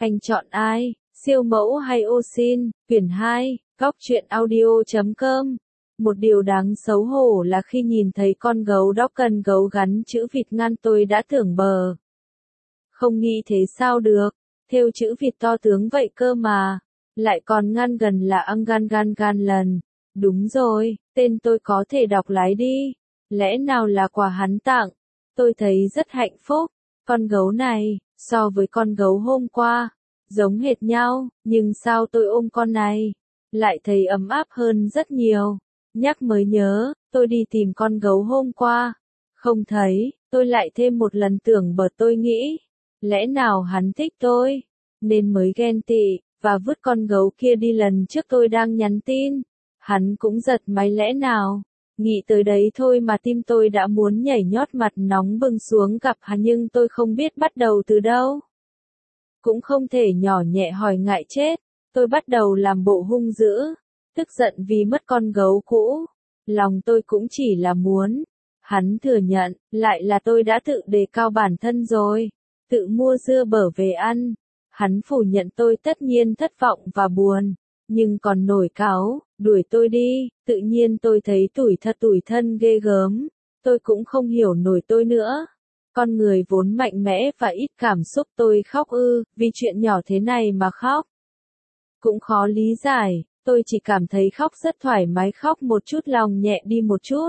Anh chọn ai, siêu mẫu hay ô sin? Quyển 2, góc truyện audio.com. Một điều đáng xấu hổ là khi nhìn thấy con gấu đóc cần gấu gắn chữ vịt ngăn tôi đã tưởng bờ. Không nghĩ thế sao được, thêu chữ vịt to tướng vậy cơ mà. Lại còn ngăn gần là gan lần. Đúng rồi, tên tôi có thể đọc lái đi. Lẽ nào là quà hắn tặng? Tôi thấy rất hạnh phúc. Con gấu này, so với con gấu hôm qua, giống hệt nhau, nhưng sao tôi ôm con này, lại thấy ấm áp hơn rất nhiều. Nhắc mới nhớ, tôi đi tìm con gấu hôm qua. Không thấy, tôi lại thêm một lần tưởng bờ tôi nghĩ. Lẽ nào hắn thích tôi, nên mới ghen tị, và vứt con gấu kia đi lần trước tôi đang nhắn tin. Hắn cũng giật máy lẽ nào. Nghĩ tới đấy thôi mà tim tôi đã muốn nhảy nhót mặt nóng bừng xuống gặp hắn nhưng tôi không biết bắt đầu từ đâu. Cũng không thể nhỏ nhẹ hỏi ngại chết, tôi bắt đầu làm bộ hung dữ, tức giận vì mất con gấu cũ. Lòng tôi cũng chỉ là muốn hắn thừa nhận, lại là tôi đã tự đề cao bản thân rồi, tự mua dưa bở về ăn. Hắn phủ nhận tôi tất nhiên thất vọng và buồn, nhưng còn nổi cáu, đuổi tôi đi, tự nhiên tôi thấy tủi thân ghê gớm, tôi cũng không hiểu nổi tôi nữa. Con người vốn mạnh mẽ và ít cảm xúc tôi khóc vì chuyện nhỏ thế này mà khóc. Cũng khó lý giải, tôi chỉ cảm thấy khóc rất thoải mái khóc một chút lòng nhẹ đi một chút.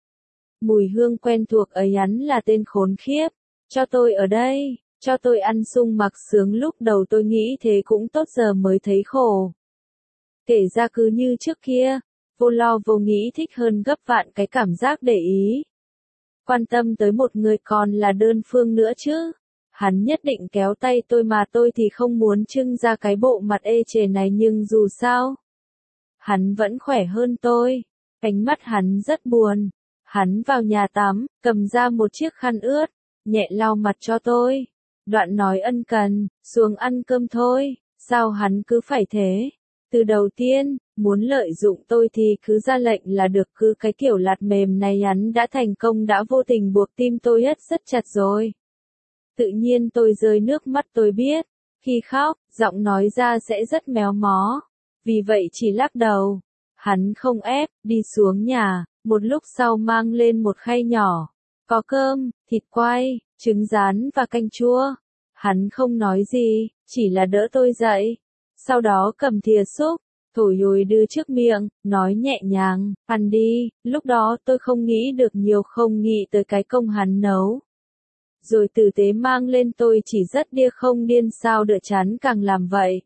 Mùi hương quen thuộc ấy hắn là tên khốn khiếp, cho tôi ở đây, cho tôi ăn sung mặc sướng lúc đầu tôi nghĩ thế cũng tốt giờ mới thấy khổ. Kể ra cứ như trước kia, vô lo vô nghĩ thích hơn gấp vạn cái cảm giác để ý. Quan tâm tới một người còn là đơn phương nữa chứ. Hắn nhất định kéo tay tôi mà tôi thì không muốn trưng ra cái bộ mặt ê chề này nhưng dù sao. Hắn vẫn khỏe hơn tôi. Ánh mắt hắn rất buồn. Hắn vào nhà tắm, cầm ra một chiếc khăn ướt, nhẹ lau mặt cho tôi. Đoạn nói ân cần, xuống ăn cơm thôi, sao hắn cứ phải thế? Từ đầu tiên, muốn lợi dụng tôi thì cứ ra lệnh là được cứ cái kiểu lạt mềm này hắn đã thành công đã vô tình buộc tim tôi hất rất chặt rồi. Tự nhiên tôi rơi nước mắt tôi biết, khi khóc, giọng nói ra sẽ rất méo mó. Vì vậy chỉ lắc đầu. Hắn không ép, đi xuống nhà, một lúc sau mang lên một khay nhỏ. Có cơm, thịt quay, trứng rán và canh chua. Hắn không nói gì, chỉ là đỡ tôi dậy. Sau đó cầm thìa xúc, thổi hồi đưa trước miệng, nói nhẹ nhàng, ăn đi. Lúc đó tôi không nghĩ được nhiều không nghĩ tới cái công hắn nấu. Rồi tử tế mang lên tôi chỉ rất đia không điên sao đỡ chán càng làm vậy.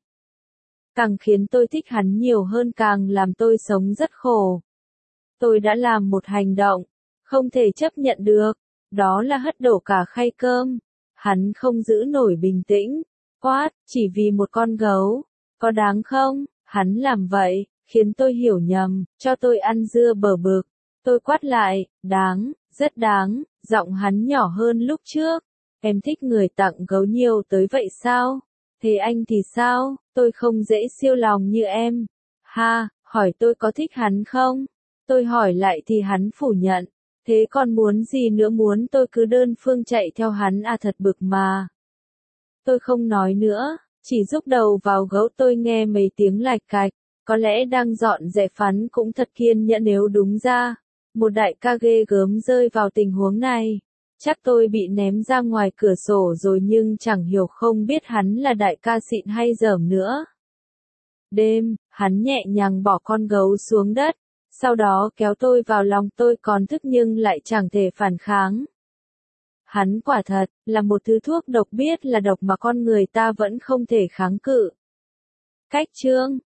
Càng khiến tôi thích hắn nhiều hơn càng làm tôi sống rất khổ. Tôi đã làm một hành động, không thể chấp nhận được, đó là hất đổ cả khay cơm. Hắn không giữ nổi bình tĩnh, quát, chỉ vì một con gấu, có đáng không? Hắn làm vậy, khiến tôi hiểu nhầm, cho tôi ăn dưa bở bực. Tôi quát lại, đáng, rất đáng, giọng hắn nhỏ hơn lúc trước. Em thích người tặng gấu nhiều tới vậy sao? Thế anh thì sao? Tôi không dễ siêu lòng như em. Ha, hỏi tôi có thích hắn không? Tôi hỏi lại thì hắn phủ nhận. Thế còn muốn gì nữa muốn tôi cứ đơn phương chạy theo hắn à thật bực mà. Tôi không nói nữa, chỉ rúc đầu vào gấu tôi nghe mấy tiếng lạch cạch. Có lẽ đang dọn dẹp hắn cũng thật kiên nhẫn nếu đúng ra. Một đại ca ghê gớm rơi vào tình huống này. Chắc tôi bị ném ra ngoài cửa sổ rồi nhưng chẳng hiểu không biết hắn là đại ca xịn hay dởm nữa. Đêm, hắn nhẹ nhàng bỏ con gấu xuống đất. Sau đó kéo tôi vào lòng tôi còn thức nhưng lại chẳng thể phản kháng. Hắn quả thật là một thứ thuốc độc biết là độc mà con người ta vẫn không thể kháng cự. Cách chương